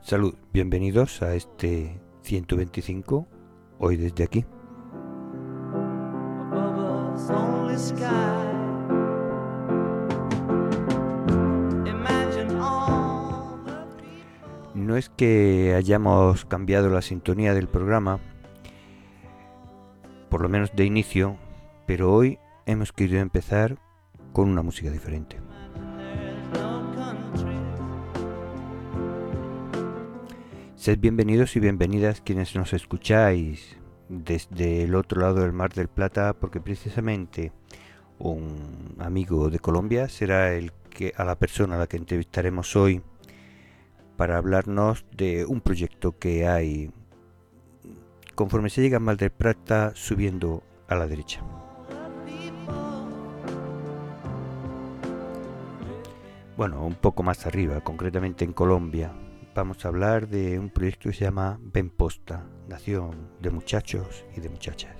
Salud, bienvenidos a este 125, hoy desde aquí. No es que hayamos cambiado la sintonía del programa, por lo menos de inicio, pero hoy hemos querido empezar con una música diferente. Sed bienvenidos y bienvenidas quienes nos escucháis desde el otro lado del Mar del Plata, porque precisamente un amigo de Colombia será a la persona a la que entrevistaremos hoy para hablarnos de un proyecto que hay conforme se llega a Mar del Plata subiendo a la derecha. Bueno, un poco más arriba, concretamente en Colombia. Vamos a hablar de un proyecto que se llama Benposta, nación de muchachos y de muchachas.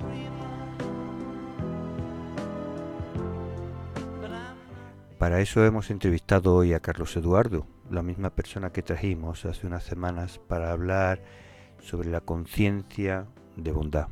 Para eso hemos entrevistado hoy a Carlos Eduardo, la misma persona que trajimos hace unas semanas para hablar sobre la conciencia de bondad.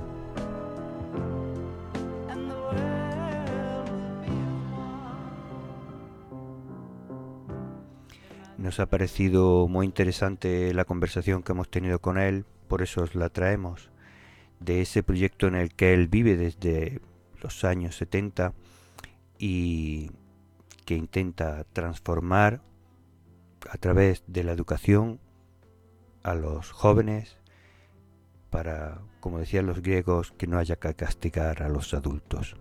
Nos ha parecido muy interesante la conversación que hemos tenido con él, por eso os la traemos, de ese proyecto en el que él vive desde los años 70 y que intenta transformar a través de la educación a los jóvenes para, como decían los griegos, que no haya que castigar a los adultos.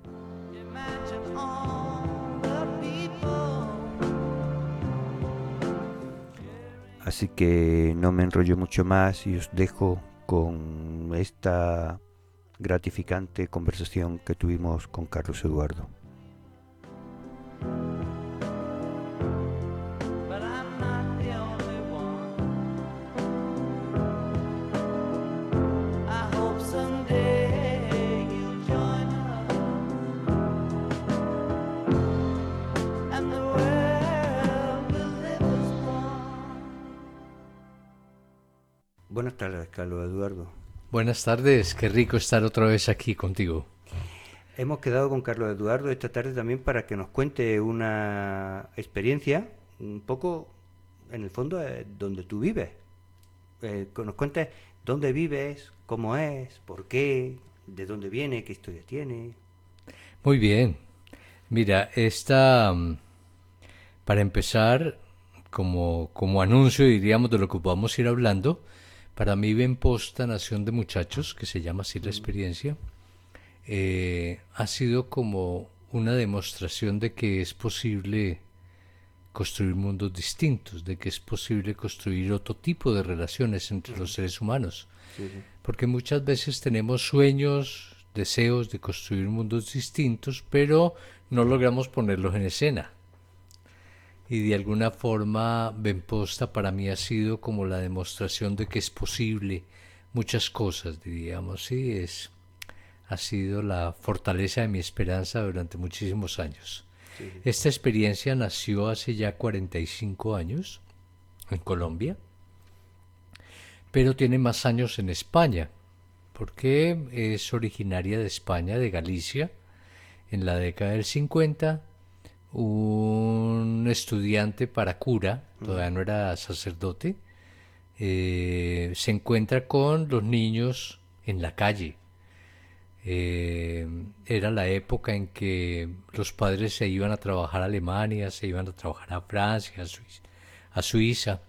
Así que no me enrollo mucho más y os dejo con esta gratificante conversación que tuvimos con Carlos Eduardo. Buenas tardes, Carlos Eduardo. Buenas tardes, qué rico estar otra vez aquí contigo. Hemos quedado con Carlos Eduardo esta tarde también para que nos cuente una experiencia, un poco, en el fondo, donde tú vives. Que nos cuentes dónde vives, cómo es, por qué, de dónde viene, qué historia tiene. Muy bien, mira, para empezar, como anuncio, diríamos, de lo que vamos a ir hablando, para mí Benposta, Nación de Muchachos, que se llama así la experiencia, ha sido como una demostración de que es posible construir mundos distintos, de que es posible construir otro tipo de relaciones entre los seres humanos. Sí, sí. Porque muchas veces tenemos sueños, deseos de construir mundos distintos, pero no logramos ponerlos en escena. Y de alguna forma Benposta para mí ha sido como la demostración de que es posible muchas cosas, diríamos, sí, ha sido la fortaleza de mi esperanza durante muchísimos años. Sí, sí. Esta experiencia nació hace ya 45 años en Colombia, pero tiene más años en España, porque es originaria de España, de Galicia. En la década del 50, un estudiante para cura, todavía no era sacerdote, se encuentra con los niños en la calle. Era la época en que los padres se iban a trabajar a Alemania, se iban a trabajar a Francia, a Suiza,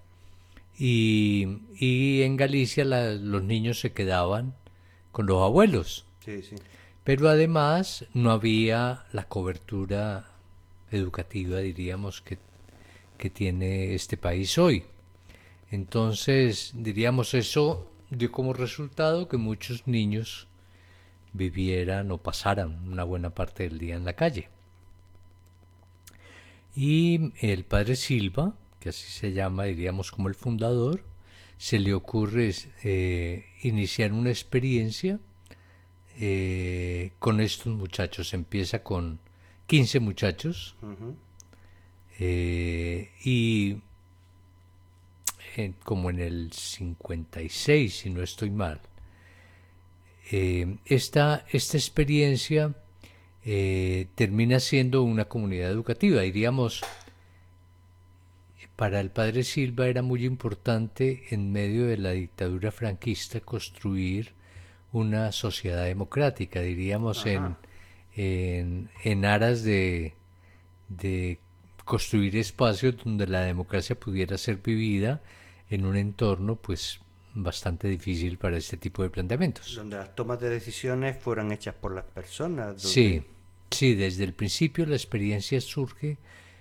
y en Galicia los niños se quedaban con los abuelos. Sí, sí. Pero además no había la cobertura educativa, diríamos, que tiene este país hoy. Entonces, diríamos, eso dio como resultado que muchos niños vivieran o pasaran una buena parte del día en la calle. Y el padre Silva, que así se llama, diríamos, como el fundador, se le ocurre iniciar una experiencia con estos muchachos. Empieza con 15 muchachos y como en el 56, si no estoy mal. Esta experiencia termina siendo una comunidad educativa. Diríamos, para el padre Silva era muy importante en medio de la dictadura franquista construir una sociedad democrática, diríamos, en aras de construir espacios donde la democracia pudiera ser vivida en un entorno pues bastante difícil para este tipo de planteamientos. Donde las tomas de decisiones fueran hechas por las personas. Sí, sí, desde el principio la experiencia surge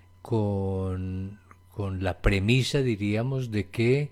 con la premisa, diríamos, de que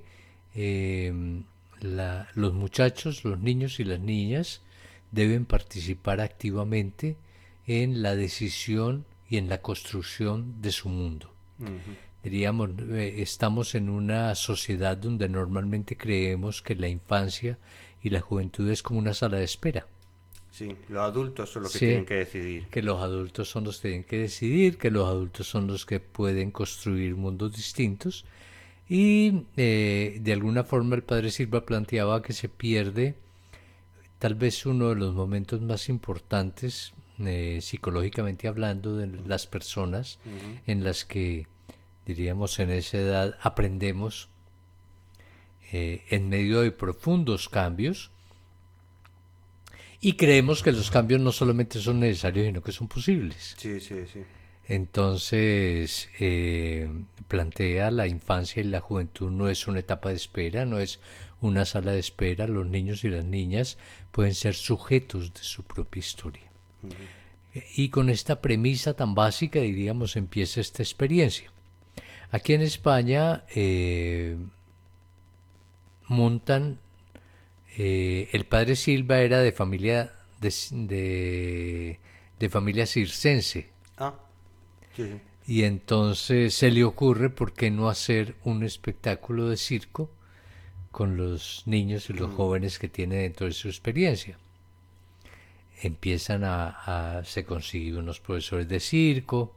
los muchachos, los niños y las niñas deben participar activamente en la decisión y en la construcción de su mundo. Diríamos, estamos en una sociedad donde normalmente creemos que la infancia y la juventud es como una sala de espera. Sí, los adultos son los que tienen que decidir. Que los adultos son los que tienen que decidir, que los adultos son los que pueden construir mundos distintos. Y de alguna forma el padre Silva planteaba que se pierde tal vez uno de los momentos más importantes, psicológicamente hablando, de las personas en las que, diríamos, en esa edad aprendemos en medio de profundos cambios. Y creemos que los cambios no solamente son necesarios, sino que son posibles. Sí, sí, sí. Entonces, plantea la infancia y la juventud no es una etapa de espera, no es una sala de espera. Los niños y las niñas pueden ser sujetos de su propia historia. Y con esta premisa tan básica, diríamos, empieza esta experiencia. Aquí en España montan... el padre Silva era de familia de familia circense. Sí, sí. Y entonces se le ocurre por qué no hacer un espectáculo de circo con los niños y los jóvenes que tiene dentro de su experiencia. Empiezan se consiguen unos profesores de circo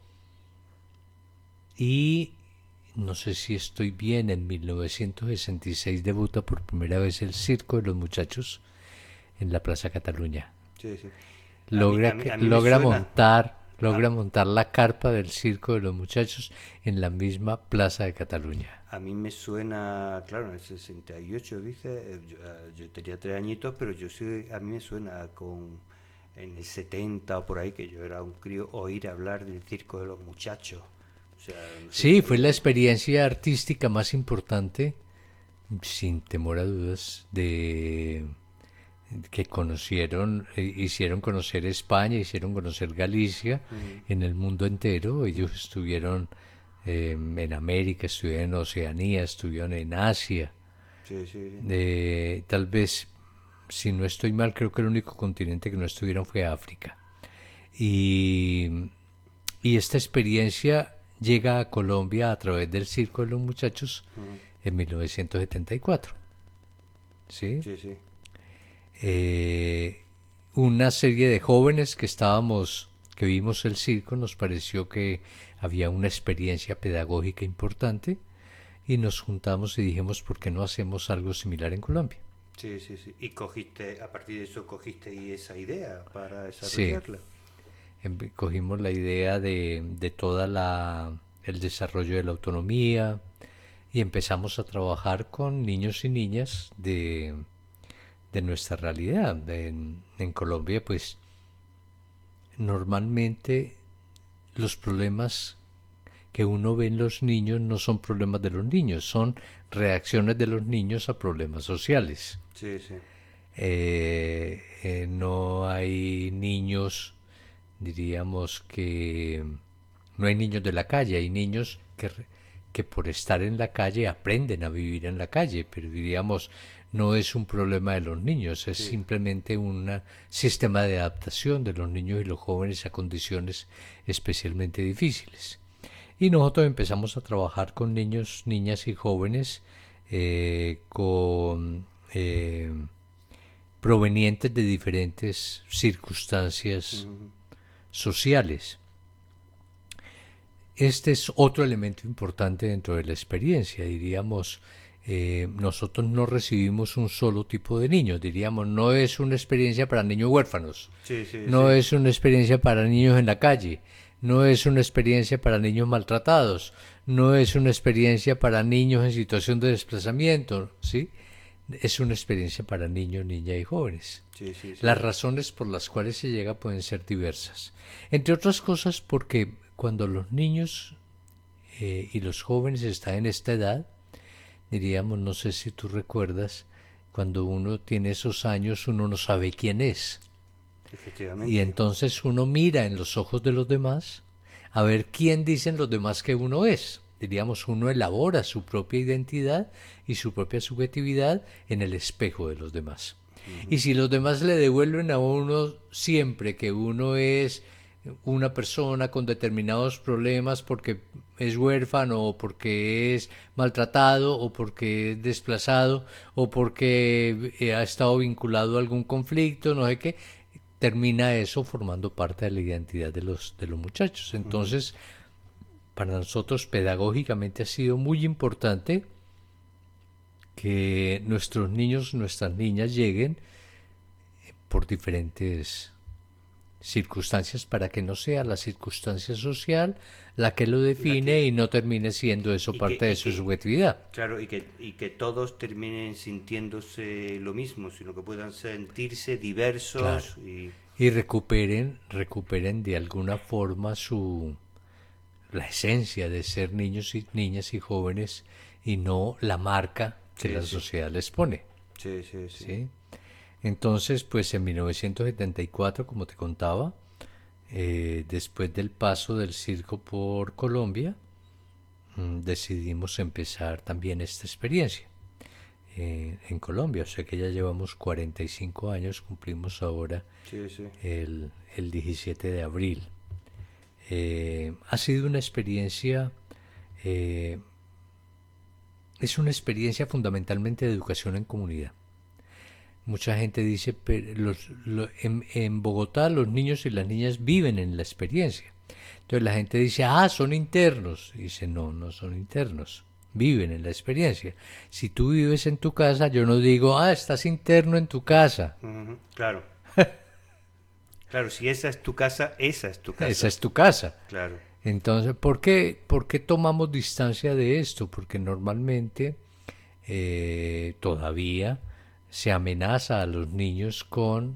y no sé si estoy bien, en 1966 debuta por primera vez el Circo de los Muchachos en la Plaza Cataluña. Sí, sí. Logra montar la carpa del Circo de los Muchachos en la misma Plaza de Cataluña. A mí me suena, claro, en el 68 dice, yo tenía 3 añitos, pero a mí me suena en el 70 o por ahí, que yo era un crío, oír hablar del Circo de los Muchachos. O sea, no sé, Sí, fue la experiencia artística más importante, sin temor a dudas, que hicieron conocer España, hicieron conocer Galicia en el mundo entero. Ellos estuvieron en América, estuvieron en Oceanía, estuvieron en Asia. Sí, sí, Tal vez, si no estoy mal, creo que el único continente que no estuvieron fue África. Y esta experiencia llega a Colombia a través del Circo de los Muchachos en 1974. ¿Sí? Sí, sí. Una serie de jóvenes que vimos el circo, nos pareció que había una experiencia pedagógica importante y nos juntamos y dijimos, ¿por qué no hacemos algo similar en Colombia? Sí, sí, sí. Y a partir de eso cogiste esa idea para desarrollarla. Sí. Cogimos la idea de toda el desarrollo de la autonomía y empezamos a trabajar con niños y niñas de nuestra realidad. En Colombia, pues, normalmente los problemas que uno ve en los niños no son problemas de los niños, son reacciones de los niños a problemas sociales. Sí, sí. No hay niños, diríamos que no hay niños de la calle, hay niños que por estar en la calle aprenden a vivir en la calle, pero diríamos no es un problema de los niños, es simplemente un sistema de adaptación de los niños y los jóvenes a condiciones especialmente difíciles. Y nosotros empezamos a trabajar con niños, niñas y jóvenes provenientes de diferentes circunstancias sociales. Este es otro elemento importante dentro de la experiencia, diríamos, nosotros no recibimos un solo tipo de niños, diríamos, no es una experiencia para niños huérfanos, Sí, sí, no sí. es una experiencia para niños en la calle, no es una experiencia para niños maltratados, no es una experiencia para niños en situación de desplazamiento, ¿sí? Es una experiencia para niños, niñas y jóvenes. Sí, sí, sí. Las razones por las cuales se llega pueden ser diversas. Entre otras cosas porque cuando los niños y los jóvenes están en esta edad, diríamos, no sé si tú recuerdas, cuando uno tiene esos años uno no sabe quién es. Y Efectivamente. entonces uno mira en los ojos de los demás a ver quién dicen los demás que uno es. Diríamos, uno elabora su propia identidad y su propia subjetividad en el espejo de los demás. Y Ujú. si los demás le devuelven a uno siempre que uno es una persona con determinados problemas porque es huérfano o porque es maltratado o porque es desplazado o porque ha estado vinculado a algún conflicto, no sé qué, termina eso formando parte de la identidad de los muchachos. Ujú. Entonces, para nosotros pedagógicamente ha sido muy importante que nuestros niños, nuestras niñas lleguen por diferentes circunstancias para que no sea la circunstancia social la que lo La define que, y no termine siendo eso y que, parte de y su que, subjetividad. claro, y que todos terminen sintiéndose lo mismo, sino que puedan sentirse Claro. diversos y... Y recuperen de alguna forma la esencia de ser niños y niñas y jóvenes y no la marca que Sí, la sí, sociedad les pone. sí, sí, sí. ¿Sí? Entonces, pues en 1974, como te contaba, después del paso del circo por Colombia, decidimos empezar también esta experiencia en Colombia. O sea que ya llevamos 45 años, cumplimos ahora Sí, sí. el 17 de abril. Ha sido una experiencia, eh, es una experiencia fundamentalmente de educación en comunidad. Mucha gente dice, pero en Bogotá los niños y las niñas viven en la experiencia. Entonces la gente dice, ah, son internos. Y dice, no, no son internos, viven en la experiencia. Si tú vives en tu casa, yo no digo, ah, estás interno en tu casa. Ujú. Claro, claro, si esa es tu casa, esa es tu Esa casa. es tu casa. Claro. Entonces, por qué tomamos distancia de esto? Porque normalmente todavía se amenaza a los niños con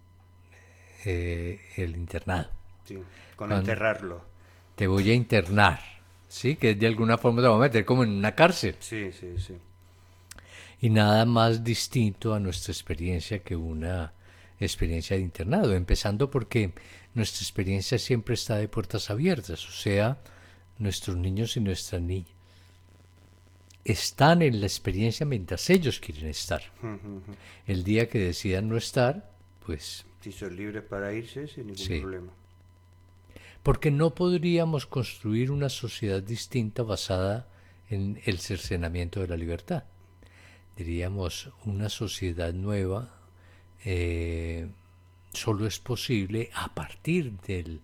el internado. Sí, con Cuando encerrarlo. te voy a internar, ¿sí? Que de alguna forma te va a meter como en una cárcel. Sí, sí, sí. Y nada más distinto a nuestra experiencia que una experiencia de internado, empezando porque nuestra experiencia siempre está de puertas abiertas, o sea, nuestros niños y nuestras niñas están en la experiencia mientras ellos quieren estar. Ujú. El día que decidan no estar, pues Si son libres para irse sin ningún sí. problema. Porque no podríamos construir una sociedad distinta basada en el cercenamiento de la libertad. Diríamos, una sociedad nueva eh, solo es posible a partir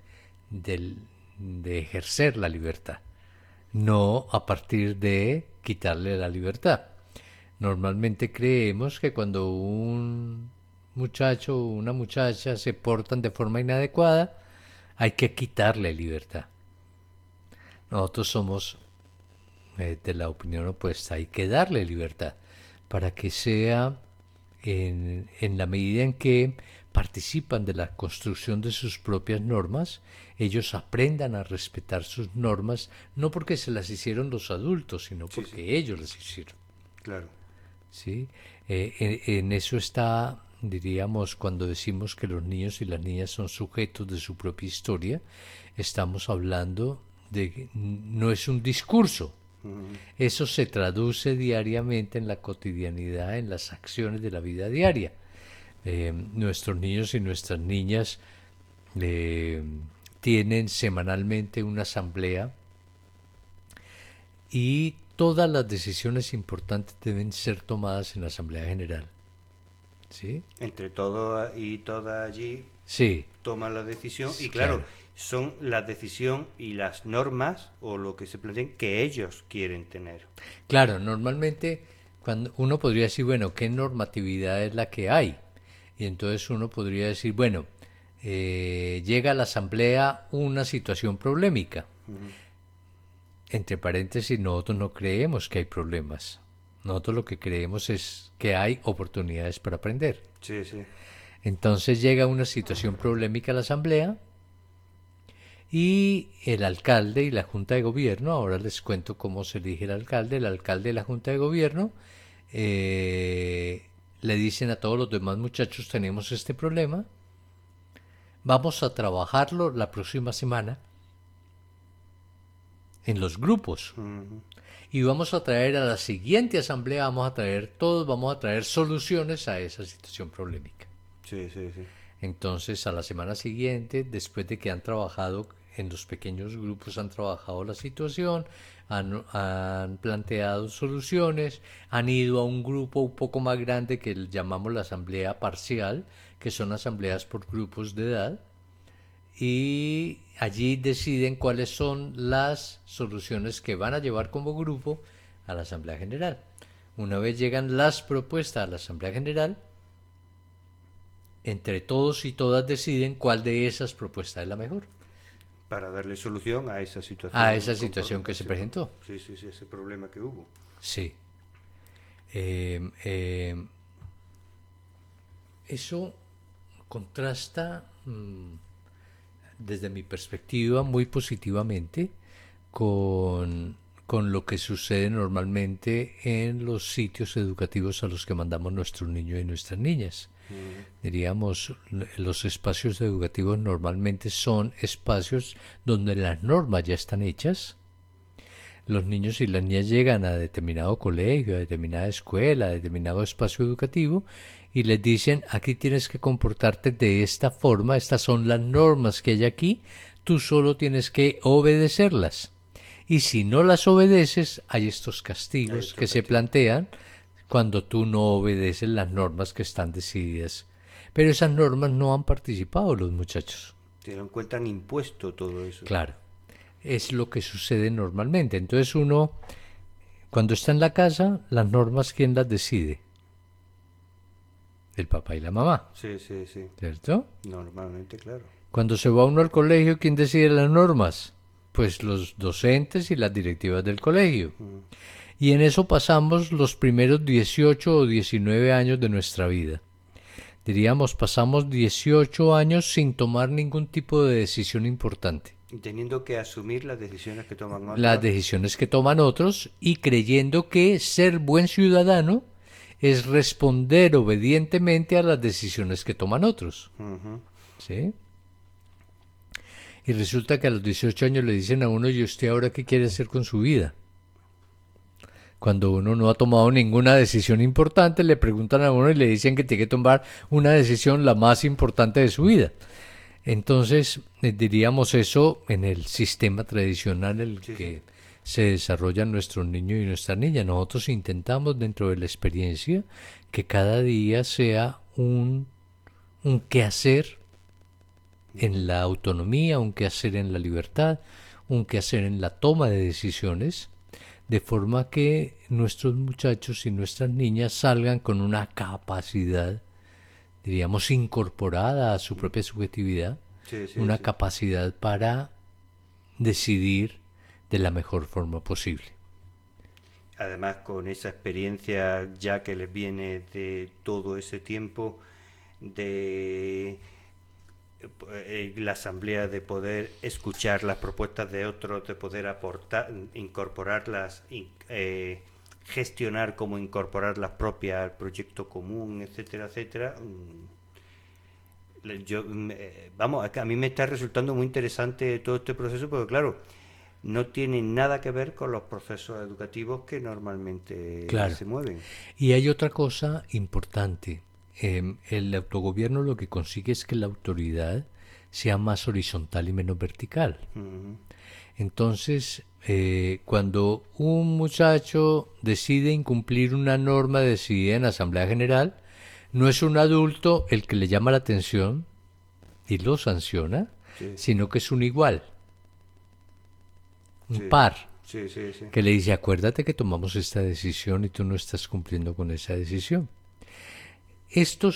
de ejercer la libertad, no a partir de quitarle la libertad. Normalmente creemos que cuando un muchacho o una muchacha se portan de forma inadecuada, hay que quitarle libertad. Nosotros somos de la opinión opuesta, hay que darle libertad para que sea en la medida en que participan de la construcción de sus propias normas, ellos aprendan a respetar sus normas, no porque se las hicieron los adultos, sino Sí, sí, porque ellos las hicieron. claro. ¿Sí? En eso está, diríamos, cuando decimos que los niños y las niñas son sujetos de su propia historia, estamos hablando de que no es un discurso. Ujú. Eso se traduce diariamente en la cotidianidad, en las acciones de la vida diaria. Nuestros niños y nuestras niñas eh, tienen semanalmente una asamblea y todas las decisiones importantes deben ser tomadas en la Asamblea General. ¿Sí? Entre todo y toda allí Sí, toman la decisión y claro, claro. son la decisión y las normas o lo que se planteen que ellos quieren tener. Claro, normalmente cuando uno podría decir, bueno, ¿qué normatividad es la que hay? Y entonces uno podría decir, bueno, llega a la asamblea una situación problemática. Entre paréntesis, nosotros no creemos que hay problemas. Nosotros lo que creemos es que hay oportunidades para aprender. Sí, sí. Entonces llega una situación problemática a la asamblea y el alcalde y la junta de gobierno, ahora les cuento cómo se elige el alcalde y la junta de gobierno le dicen a todos los demás muchachos, tenemos este problema, vamos a trabajarlo la próxima semana en los grupos. Y vamos a traer a la siguiente asamblea, vamos a traer soluciones a esa situación problemática. Sí, sí, sí. Entonces, a la semana siguiente, después de que han trabajado en los pequeños grupos, han trabajado la situación, han planteado soluciones, han ido a un grupo un poco más grande que llamamos la asamblea parcial, que son asambleas por grupos de edad, y allí deciden cuáles son las soluciones que van a llevar como grupo a la Asamblea General. Una vez llegan las propuestas a la Asamblea General, entre todos y todas deciden cuál de esas propuestas es la mejor. Para darle solución a esa situación. A esa situación que se presentó. Sí, sí, sí, ese problema que hubo. Sí. Eso contrasta desde mi perspectiva muy positivamente con lo que sucede normalmente en los sitios educativos a los que mandamos nuestros niños y nuestras niñas. Diríamos, los espacios educativos normalmente son espacios donde las normas ya están hechas. Los niños y las niñas llegan a determinado colegio, a determinada escuela, a determinado espacio educativo y les dicen, aquí tienes que comportarte de esta forma, estas son las normas que hay aquí, tú solo tienes que obedecerlas. Y si no las obedeces, hay estos castigos que se plantean cuando tú no obedeces las normas que están decididas. Pero esas normas no han participado los muchachos. Se lo encuentran impuesto todo eso. Claro, es lo que sucede normalmente. Entonces uno, cuando está en la casa, las normas, ¿quién las decide? El papá y la mamá. Sí, sí, sí. ¿Cierto? Normalmente, claro. Cuando se va uno al colegio, ¿quién decide las normas? Pues los docentes y las directivas del colegio. Y en eso pasamos los primeros 18 o 19 años de nuestra vida. Diríamos, pasamos 18 años sin tomar ningún tipo de decisión importante. Y teniendo que asumir las decisiones que toman otros. Las decisiones que toman otros y creyendo que ser buen ciudadano es responder obedientemente a las decisiones que toman otros. ¿Sí? Y resulta que a los 18 años le dicen a uno, ¿y usted ahora qué quiere hacer con su vida? Cuando uno no ha tomado ninguna decisión importante, le preguntan a uno y le dicen que tiene que tomar una decisión la más importante de su vida. Entonces, diríamos eso en el sistema tradicional en el que se desarrollan nuestros niños y nuestras niñas. Nosotros intentamos dentro de la experiencia que cada día sea un quehacer en la autonomía, un quehacer en la libertad, un quehacer en la toma de decisiones, de forma que nuestros muchachos y nuestras niñas salgan con una capacidad, diríamos, incorporada a su propia subjetividad, una capacidad para decidir de la mejor forma posible. Además, con esa experiencia ya que les viene de todo ese tiempo de la asamblea, de poder escuchar las propuestas de otros, de poder aportar, incorporarlas, gestionar cómo incorporar las propias al proyecto común, etcétera, etcétera. Vamos, a mí me está resultando muy interesante todo este proceso porque, claro, no tiene nada que ver con los procesos educativos que normalmente se mueven. Y hay otra cosa importante. El autogobierno lo que consigue es que la autoridad sea más horizontal y menos vertical. Entonces, cuando un muchacho decide incumplir una norma decidida en la Asamblea General, no es un adulto el que le llama la atención y lo sanciona, sino que es un igual, un par. Sí, sí, sí. que le dice, acuérdate que tomamos esta decisión y tú no estás cumpliendo con esa decisión. Esto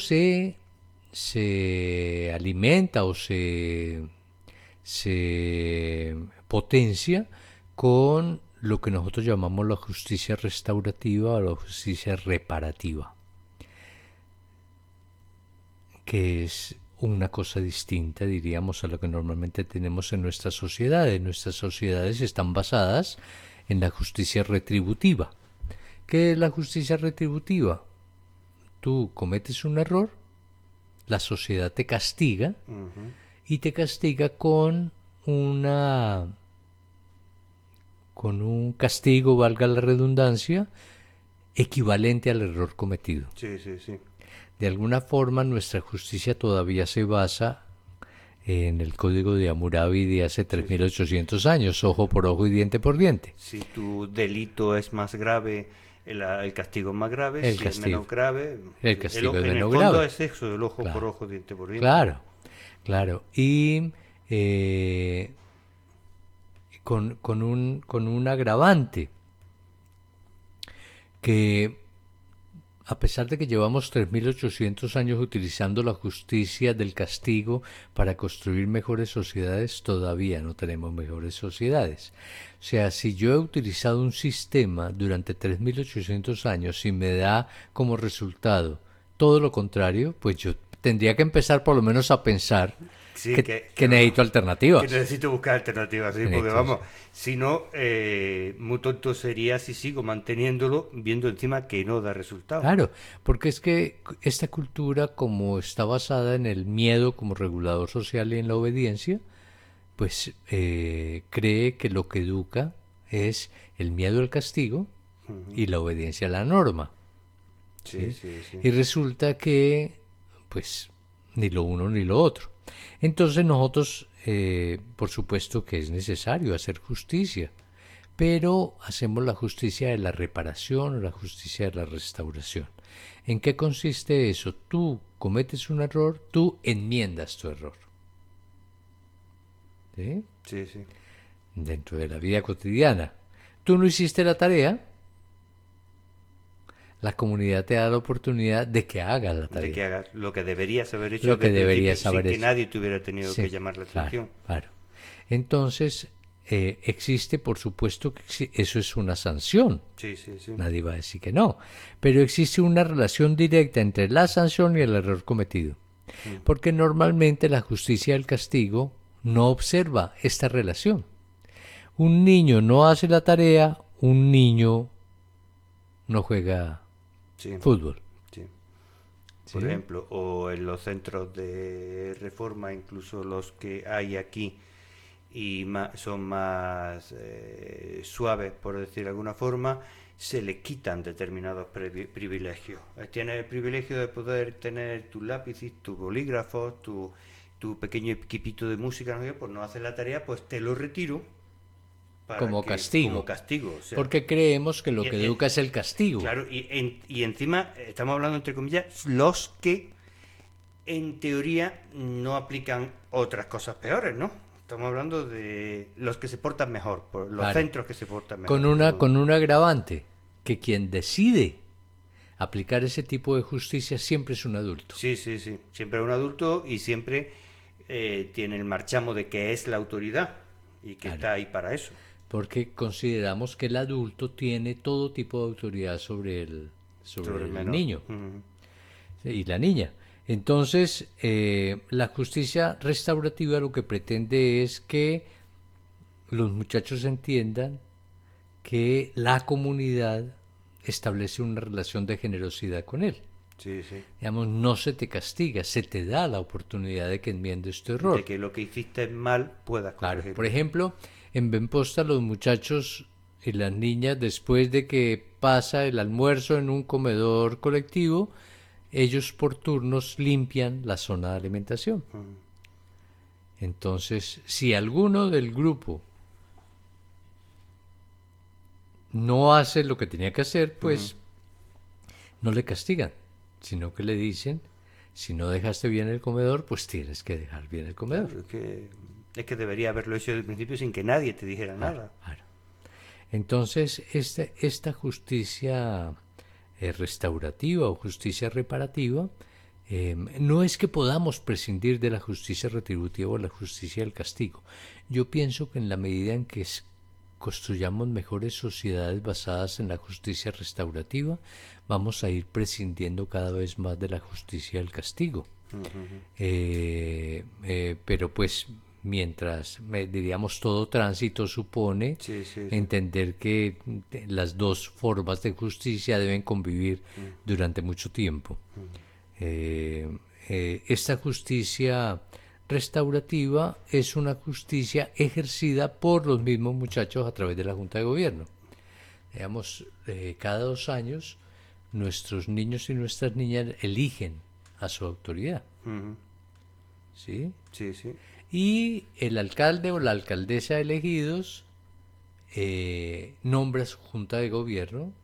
se alimenta o se potencia con lo que nosotros llamamos la justicia restaurativa o la justicia reparativa, que es una cosa distinta, diríamos, a lo que normalmente tenemos en nuestras sociedades. Nuestras sociedades están basadas en la justicia retributiva. ¿Qué es la justicia retributiva? Tú cometes un error, la sociedad te castiga y te castiga con un castigo, valga la redundancia, equivalente al error cometido. Sí, sí, sí. De alguna forma nuestra justicia todavía se basa en el código de Hammurabi de hace Sí, sí. 3800 años, ojo por ojo y diente por diente. Si tu delito es más grave, el castigo es más grave. El Si es castigo. menos grave, El castigo es en el menos fondo grave. es eso, el ojo por Claro, ojo, diente por diente. claro, claro. Y con un agravante que a pesar de que llevamos 3800 años utilizando la justicia del castigo para construir mejores sociedades, todavía no tenemos mejores sociedades. O sea, si yo he utilizado un sistema durante 3800 años y me da como resultado todo lo contrario, pues yo tendría que empezar por lo menos a pensar Sí, que necesito alternativas. que necesito buscar alternativas, sí, porque vamos, si no, muy tonto sería si sigo manteniéndolo, viendo encima que no da resultado. Claro, porque es que esta cultura, como está basada en el miedo como regulador social y en la obediencia, pues cree que lo que educa es el miedo al castigo y la obediencia a la norma. Sí, ¿Sí? sí, sí. Y resulta que, pues, ni lo uno ni lo otro. Entonces nosotros, por supuesto que es necesario hacer justicia, pero hacemos la justicia de la reparación o la justicia de la restauración. ¿En qué consiste eso? Tú cometes un error, tú enmiendas tu error. ¿Sí? Sí, sí. Dentro de la vida cotidiana. Tú no hiciste la tarea, la comunidad te da la oportunidad de que hagas la De tarea. que hagas lo que deberías haber hecho Lo que desde el deberías principio, haber sin que hecho. nadie te hubiera tenido Sí, que llamar la atención. claro. Entonces, existe, por supuesto, que eso es una sanción. Sí, sí, sí. Nadie va a decir que no. Pero existe una relación directa entre la sanción y el error cometido. Porque normalmente la justicia del castigo no observa esta relación. Un niño no hace la tarea, un niño no juega Sí, fútbol. sí. ¿Sí? Por ejemplo, o en los centros de reforma, incluso los que hay aquí, y son más suaves, por decir de alguna forma, se le quitan determinados privilegios. Tienes el privilegio de poder tener tus lápices, tus bolígrafos, tu pequeño equipito de música, ¿no? Pues no haces la tarea, pues te lo retiro Como castigo. como castigo. O sea, Porque creemos que lo que educa es el castigo. claro, y encima estamos hablando entre comillas los que en teoría no aplican otras cosas peores, ¿no? Estamos hablando de los que se portan mejor, por los Claro. centros que se portan mejor. Con un agravante, que quien decide aplicar ese tipo de justicia siempre es un adulto. Sí, sí, sí. Siempre es un adulto y siempre tiene el marchamo de que es la autoridad y que está ahí para eso. Porque consideramos que el adulto tiene todo tipo de autoridad sobre el menor. niño y la niña. Entonces, la justicia restaurativa lo que pretende es que los muchachos entiendan que la comunidad establece una relación de generosidad con él. Sí, sí. Digamos, no se te castiga, se te da la oportunidad de que enmiendes tu error. De que lo que hiciste mal puedas corregirlo. Claro, por ejemplo, en Benposta los muchachos y las niñas, después de que pasa el almuerzo en un comedor colectivo, ellos por turnos limpian la zona de alimentación. Entonces, si alguno del grupo no hace lo que tenía que hacer, pues no le castigan, sino que le dicen, si no dejaste bien el comedor, pues tienes que dejar bien el comedor. Claro, es que debería haberlo hecho desde el principio sin que nadie te dijera nada. Claro. Entonces, esta justicia restaurativa o justicia reparativa, no es que podamos prescindir de la justicia retributiva o la justicia del castigo. Yo pienso que en la medida en que construyamos mejores sociedades basadas en la justicia restaurativa, vamos a ir prescindiendo cada vez más de la justicia del castigo. Pero pues mientras, diríamos, todo tránsito supone entender que las dos formas de justicia deben convivir durante mucho tiempo. Esta justicia restaurativa es una justicia ejercida por los mismos muchachos a través de la Junta de Gobierno. Digamos, cada 2 años nuestros niños y nuestras niñas eligen a su autoridad. ¿Sí? Sí, sí. Y el alcalde o la alcaldesa elegidos nombra su Junta de Gobierno,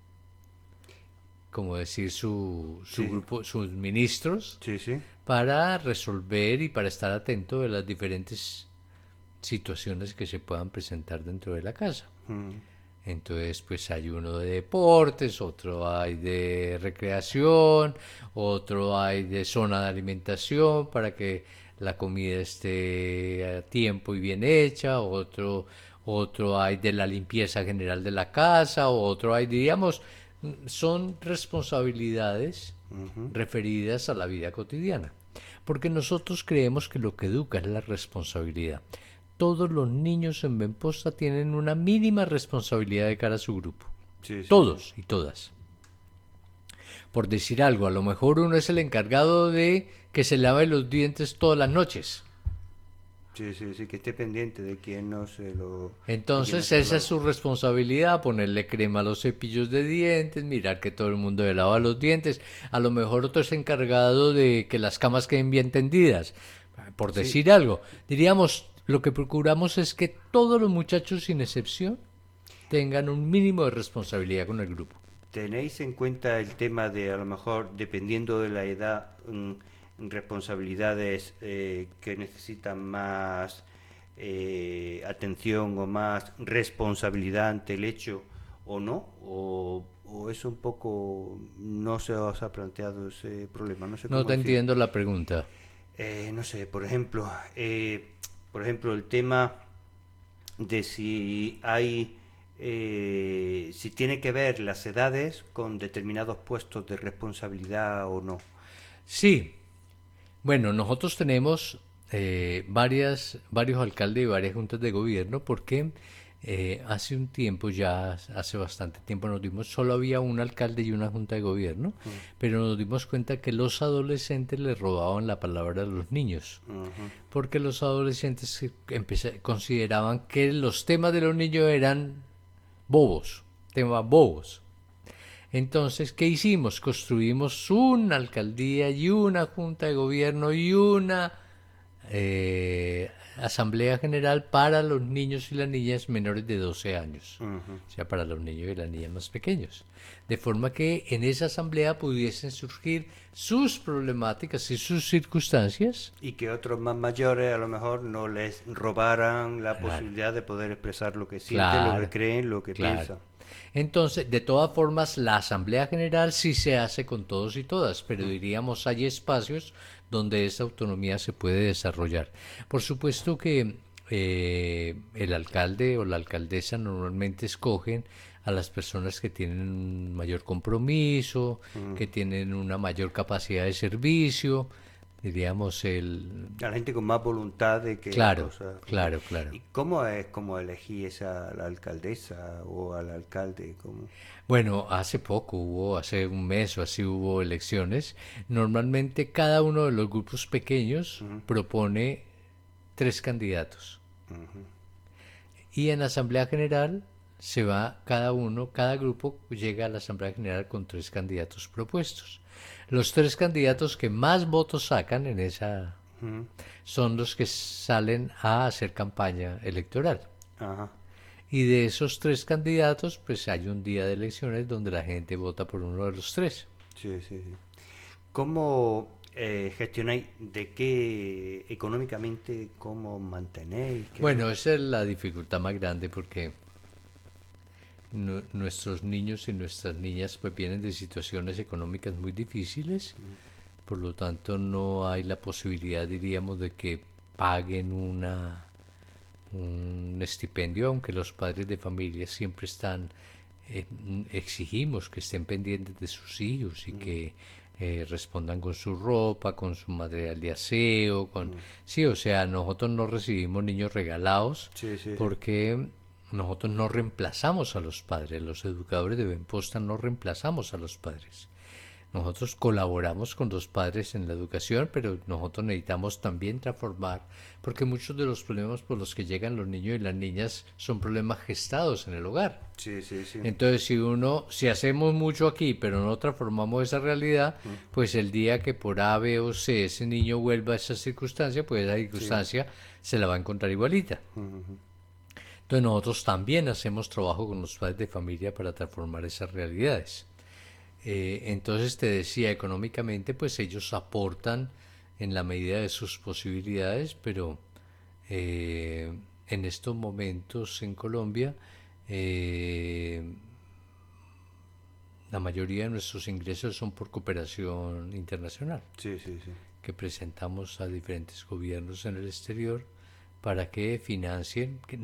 como decir su grupo, sus ministros, para resolver y para estar atento de las diferentes situaciones que se puedan presentar dentro de la casa. Entonces, pues hay uno de deportes, otro hay de recreación, otro hay de zona de alimentación para que la comida esté a tiempo y bien hecha, otro hay de la limpieza general de la casa, otro hay, diríamos, son responsabilidades referidas a la vida cotidiana. Porque nosotros creemos que lo que educa es la responsabilidad. Todos los niños en Benposta tienen una mínima responsabilidad de cara a su grupo. Todos y todas. Por decir algo, a lo mejor uno es el encargado de que se lave los dientes todas las noches. Sí, que esté pendiente de quién no se lo... Entonces esa es su responsabilidad, ponerle crema a los cepillos de dientes, mirar que todo el mundo le lava los dientes. A lo mejor otro es encargado de que las camas queden bien tendidas, por decir algo. Diríamos, lo que procuramos es que todos los muchachos, sin excepción, tengan un mínimo de responsabilidad con el grupo. ¿Tenéis en cuenta el tema de, a lo mejor, dependiendo de la edad, responsabilidades que necesitan más atención o más responsabilidad ante el hecho o no? ¿O es un poco, no se os ha planteado ese problema? No sé cómo te entiendo la pregunta. No sé, por ejemplo, el tema de si hay... si tiene que ver las edades con determinados puestos de responsabilidad o no. Sí. Bueno, nosotros tenemos varios alcaldes y varias juntas de gobierno porque hace un tiempo, ya hace bastante tiempo nos dimos, solo había un alcalde y una junta de gobierno, pero nos dimos cuenta que los adolescentes le robaban la palabra a los niños, porque los adolescentes consideraban que los temas de los niños eran temas bobos. Entonces, ¿qué hicimos? Construimos una alcaldía y una junta de gobierno y una asamblea general para los niños y las niñas menores de 12 años. O sea, para los niños y las niñas más pequeños. De forma que en esa asamblea pudiesen surgir sus problemáticas y sus circunstancias. Y que otros más mayores a lo mejor no les robaran la posibilidad de poder expresar lo que sienten, lo que creen, lo que piensan. Entonces, de todas formas, la Asamblea General sí se hace con todos y todas, pero diríamos hay espacios donde esa autonomía se puede desarrollar. Por supuesto que el alcalde o la alcaldesa normalmente escogen a las personas que tienen un mayor compromiso, que tienen una mayor capacidad de servicio, diríamos a la gente con más voluntad de que claro. ¿Y cómo elegí la alcaldesa o al alcalde? ¿Cómo? Bueno, hace un mes o así hubo elecciones. Normalmente cada uno de los grupos pequeños propone 3 candidatos. Y en la Asamblea General se va cada grupo llega a la Asamblea General con 3 candidatos propuestos. Los 3 candidatos que más votos sacan en esa son los que salen a hacer campaña electoral. Y de esos 3 candidatos, pues hay un día de elecciones donde la gente vota por uno de los 3. Sí. ¿Cómo gestionáis de qué económicamente, cómo mantenéis? Bueno, esa es la dificultad más grande porque nuestros niños y nuestras niñas pues vienen de situaciones económicas muy difíciles, por lo tanto no hay la posibilidad, diríamos, de que paguen un estipendio, aunque los padres de familia siempre están, exigimos que estén pendientes de sus hijos y que respondan con su ropa, con su material de aseo, con... Sí, o sea, nosotros no recibimos niños regalados Sí, sí, sí. porque nosotros no reemplazamos a los padres, los educadores de Benposta no reemplazamos a los padres. Nosotros colaboramos con los padres en la educación, pero nosotros necesitamos también transformar, porque muchos de los problemas por los que llegan los niños y las niñas son problemas gestados en el hogar. Sí, sí, sí. Entonces, si hacemos mucho aquí, pero no transformamos esa realidad, pues el día que por A, B o C ese niño vuelva a esa circunstancia, pues esa Sí. circunstancia se la va a encontrar igualita. Entonces nosotros también hacemos trabajo con los padres de familia para transformar esas realidades. Entonces te decía, económicamente, pues ellos aportan en la medida de sus posibilidades, pero en estos momentos en Colombia eh, la mayoría de nuestros ingresos son por cooperación internacional, Sí, sí, sí. que presentamos a diferentes gobiernos en el exterior para que financien, que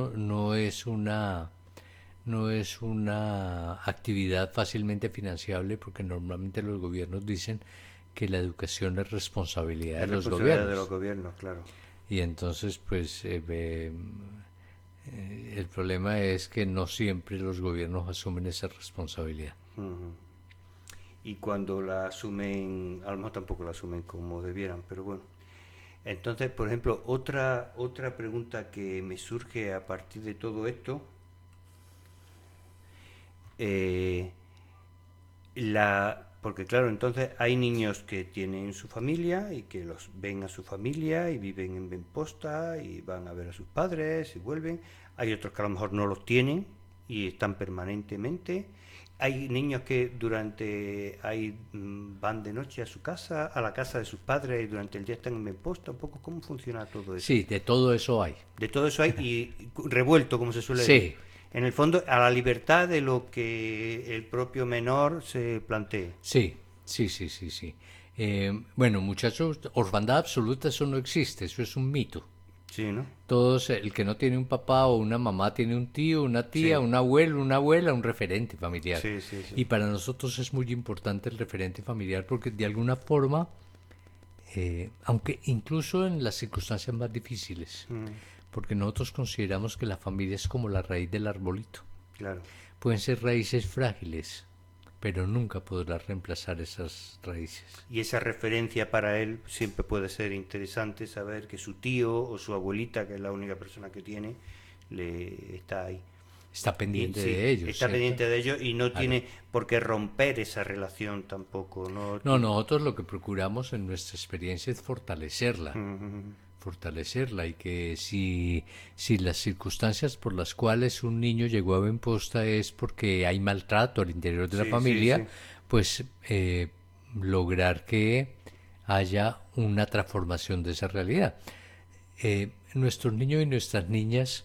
no es una actividad fácilmente financiable porque normalmente los gobiernos dicen que la educación es responsabilidad de Es los responsabilidad de los gobiernos. gobiernos, claro. Y entonces, pues, el problema es que no siempre los gobiernos asumen esa responsabilidad. Ujú. Y cuando la asumen, a lo mejor tampoco la asumen como debieran, pero bueno. Entonces, por ejemplo, otra pregunta que me surge a partir de todo esto, eh, porque claro, entonces hay niños que tienen su familia y que los ven a su familia y viven en Benposta y van a ver a sus padres y vuelven. Hay otros que a lo mejor no los tienen y están permanentemente. Hay niños que van de noche a su casa, a la casa de sus padres y durante el día están en Benposta. Un poco cómo funciona todo eso. Sí, de todo eso hay. De todo eso hay y revuelto, como se suele decir. Sí, En el fondo, a la libertad de lo que el propio menor se plantee. sí, sí, sí, sí, sí. Bueno, muchachos, orfandad absoluta, eso no existe, eso es un mito. Sí, ¿no? Todos, el que no tiene un papá o una mamá tiene un tío, una tía, Sí, un abuelo, una abuela, un referente familiar. sí, sí, sí. Y para nosotros es muy importante el referente familiar porque de alguna forma, aunque incluso en las circunstancias más difíciles, Mm, porque nosotros consideramos que la familia es como la raíz del arbolito. claro. Pueden ser raíces frágiles, pero nunca podrás reemplazar esas raíces. Y esa referencia para él siempre puede ser interesante saber que su tío o su abuelita, que es la única persona que tiene, le está ahí. Está Y pendiente sí, de ellos, está ¿cierto? pendiente de ello y no Claro. tiene por qué romper esa relación tampoco. No, No, nosotros lo que procuramos en nuestra experiencia es fortalecerla, mm, fortalecerla y que si las circunstancias por las cuales un niño llegó a Benposta es porque hay maltrato al interior de la sí, sí, familia, sí. pues lograr que haya una transformación de esa realidad. Nuestros niños y nuestras niñas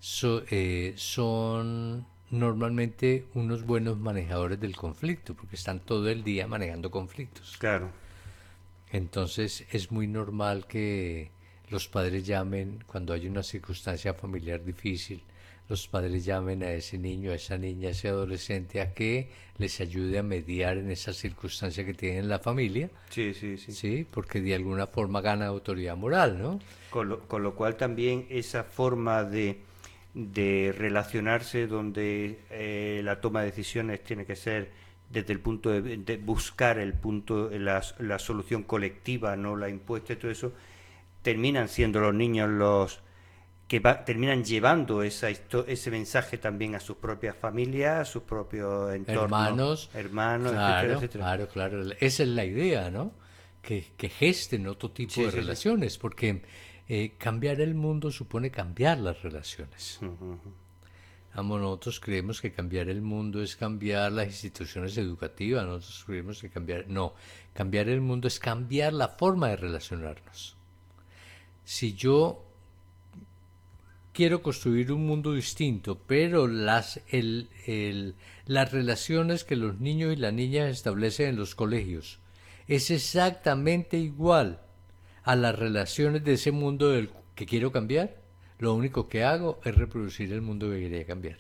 son normalmente unos buenos manejadores del conflicto, porque están todo el día manejando conflictos. Claro. Entonces es muy normal que los padres llamen, cuando hay una circunstancia familiar difícil, los padres llamen a ese niño, a esa niña, a ese adolescente a que les ayude a mediar en esa circunstancia que tiene en la familia, Sí, sí, sí. ¿sí? Porque de alguna forma gana autoridad moral, ¿no? Con lo cual también esa forma de relacionarse donde la toma de decisiones tiene que ser desde el punto de buscar el punto, la solución colectiva, no la impuesta y todo eso, terminan siendo los niños los que terminan llevando ese mensaje también a sus propias familias, a sus propios entornos, Hermanos, hermanos, etcétera, claro, etcétera. claro, claro. Esa es la idea, ¿no? Que gesten otro tipo Sí, de sí, sí. relaciones, porque cambiar el mundo supone cambiar las relaciones. Ujú. Vamos, nosotros creemos que cambiar el mundo es cambiar las instituciones educativas, nosotros creemos que cambiar... No, cambiar el mundo es cambiar la forma de relacionarnos. Si yo quiero construir un mundo distinto, pero las relaciones que los niños y las niñas establecen en los colegios es exactamente igual a las relaciones de ese mundo del que quiero cambiar. Lo único que hago es reproducir el mundo que quería cambiar.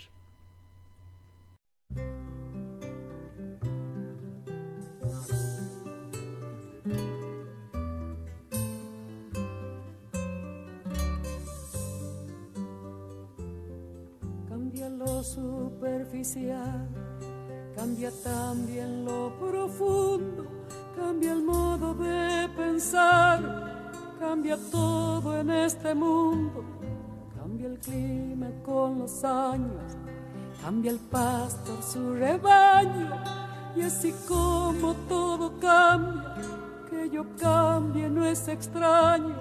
Cambia lo superficial, cambia también lo profundo, cambia el modo de pensar, cambia todo en este mundo, cambia el clima con los años, cambia el pastor su rebaño, y así como todo cambia, que yo cambie no es extraño.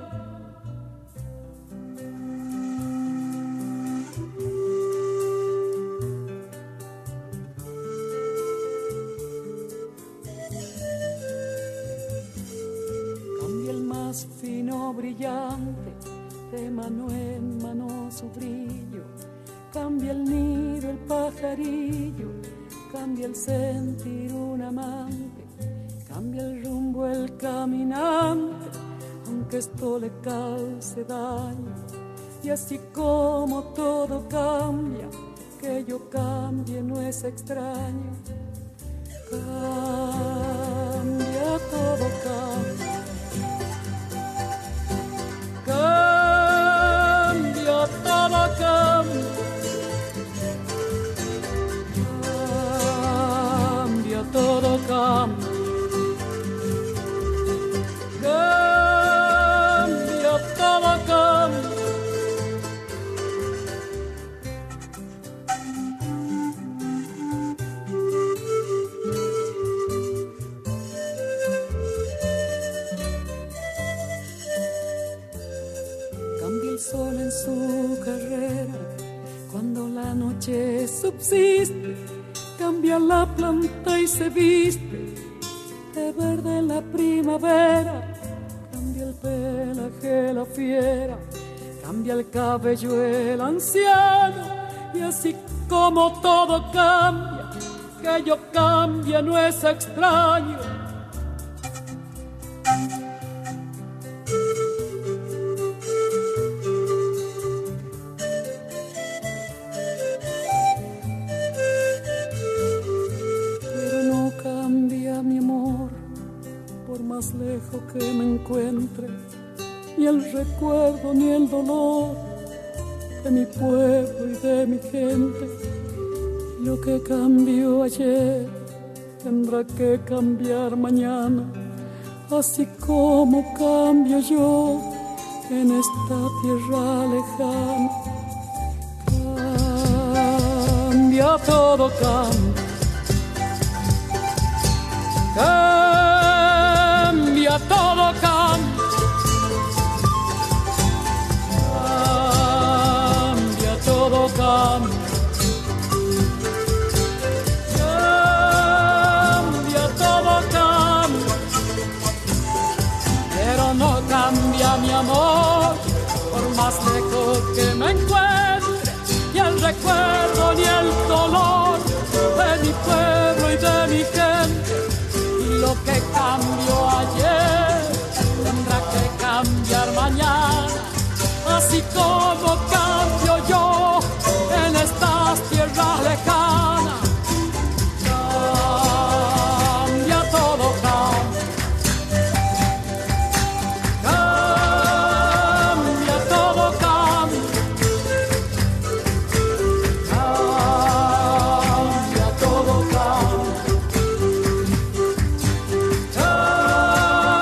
Brillante, de mano en mano su brillo, cambia el nido, el pajarillo, cambia el sentir un amante, cambia el rumbo, el caminante, aunque esto le cause daño, y así como todo cambia, que yo cambie no es extraño. Cambia, todo cambia. Cambia, todo cambia. Cambia, todo cambia. Cambia, todo cambia. Sol en su carrera, cuando la noche subsiste, cambia la planta y se viste de verde en la primavera, cambia el pelaje la fiera, cambia el cabello el anciano, y así como todo cambia, que yo cambie no es extraño. Más lejos que me encuentre, ni el recuerdo ni el dolor de mi pueblo y de mi gente. Lo que cambió ayer tendrá que cambiar mañana, así como cambio yo en esta tierra lejana. Cambia, todo cambia. Cambia, todo cambia. Cambia, todo cambia. Cambia, todo cambia. Pero no cambia mi amor, por más lejos que me encuentre, ni el recuerdo ni el dolor de mi pueblo y de mi gente. Lo que cambió ayer tendrá que cambiar mañana, así como cambio yo en estas tierras lejanas. Cambia, todo cambia. Cambia, todo cambia. Cambia, todo cambia.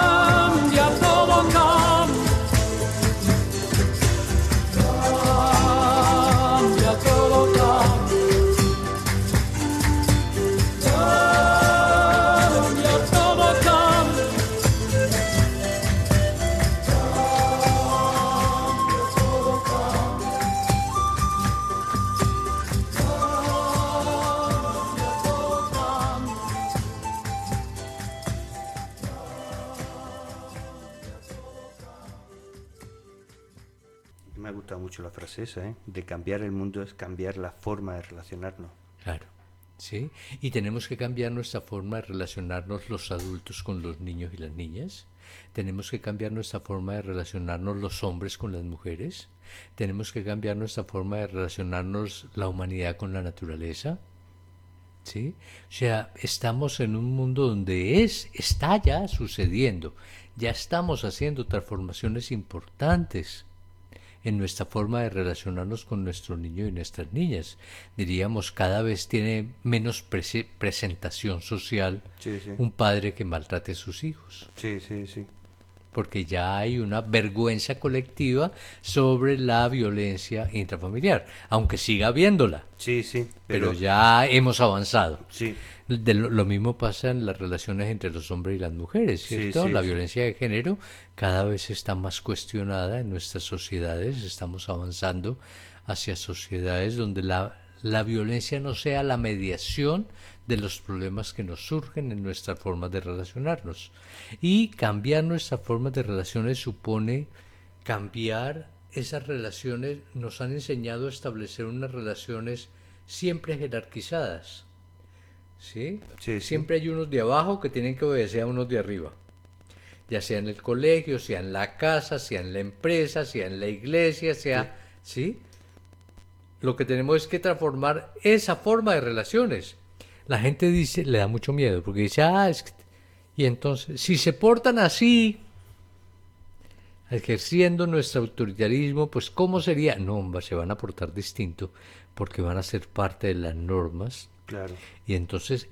Me ha gustado mucho la frase esa, ¿eh? De cambiar el mundo es cambiar la forma de relacionarnos. Claro, ¿sí? Y tenemos que cambiar nuestra forma de relacionarnos los adultos con los niños y las niñas. Tenemos que cambiar nuestra forma de relacionarnos los hombres con las mujeres. Tenemos que cambiar nuestra forma de relacionarnos la humanidad con la naturaleza. ¿Sí? O sea, estamos en un mundo donde está ya sucediendo. Ya estamos haciendo transformaciones importantes en nuestra forma de relacionarnos con nuestros niños y nuestras niñas. Diríamos, cada vez tiene menos presentación social Sí, sí. un padre que maltrate a sus hijos, Sí, sí, sí. porque ya hay una vergüenza colectiva sobre la violencia intrafamiliar, aunque siga habiéndola, Sí, sí. pero ya hemos avanzado. Sí, Lo mismo pasa en las relaciones entre los hombres y las mujeres, ¿cierto? Sí, sí, La sí. violencia de género cada vez está más cuestionada en nuestras sociedades. Estamos avanzando hacia sociedades donde la violencia no sea la mediación de los problemas que nos surgen en nuestras formas de relacionarnos. Y cambiar nuestras formas de relaciones supone cambiar esas relaciones. Nos han enseñado a establecer unas relaciones siempre jerarquizadas. ¿Sí? Sí, sí. Siempre hay unos de abajo que tienen que obedecer a unos de arriba, ya sea en el colegio, sea en la casa, sea en la empresa, sea en la iglesia, sea... ¿Sí? Lo que tenemos es que transformar esa forma de relaciones. La gente dice, le da mucho miedo, porque dice, es que... Y entonces, si se portan así, ejerciendo nuestro autoritarismo, pues ¿cómo sería? No, se van a portar distinto, porque van a ser parte de las normas. Claro. Y entonces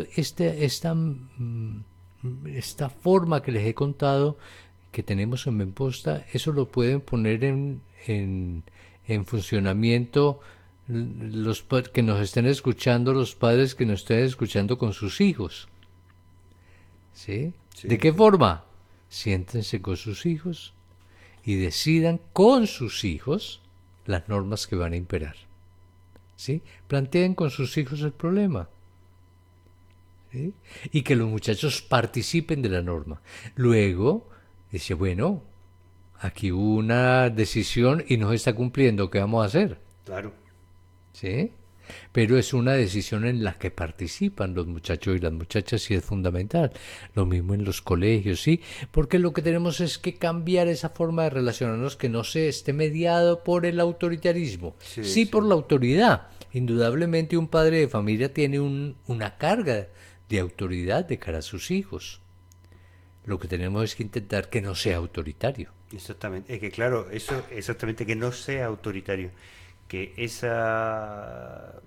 esta forma que les he contado que tenemos en Memposta, eso lo pueden poner en funcionamiento los que nos estén escuchando, los padres que nos estén escuchando con sus hijos. ¿Sí? Sí, ¿De qué sí. forma? Siéntense con sus hijos y decidan con sus hijos las normas que van a imperar. ¿Sí? Planteen con sus hijos el problema. ¿Sí? Y que los muchachos participen de la norma. Luego, dice, bueno, aquí hubo una decisión y no se está cumpliendo, ¿qué vamos a hacer? Claro. ¿Sí? Pero es una decisión en la que participan los muchachos y las muchachas y es fundamental. Lo mismo en los colegios, ¿sí? Porque lo que tenemos es que cambiar esa forma de relacionarnos que no se esté mediado por el autoritarismo, sí por la autoridad. Indudablemente un padre de familia tiene una carga de autoridad de cara a sus hijos. Lo que tenemos es que intentar que no sea autoritario. Exactamente. Es que claro, eso exactamente, que no sea autoritario. Que esa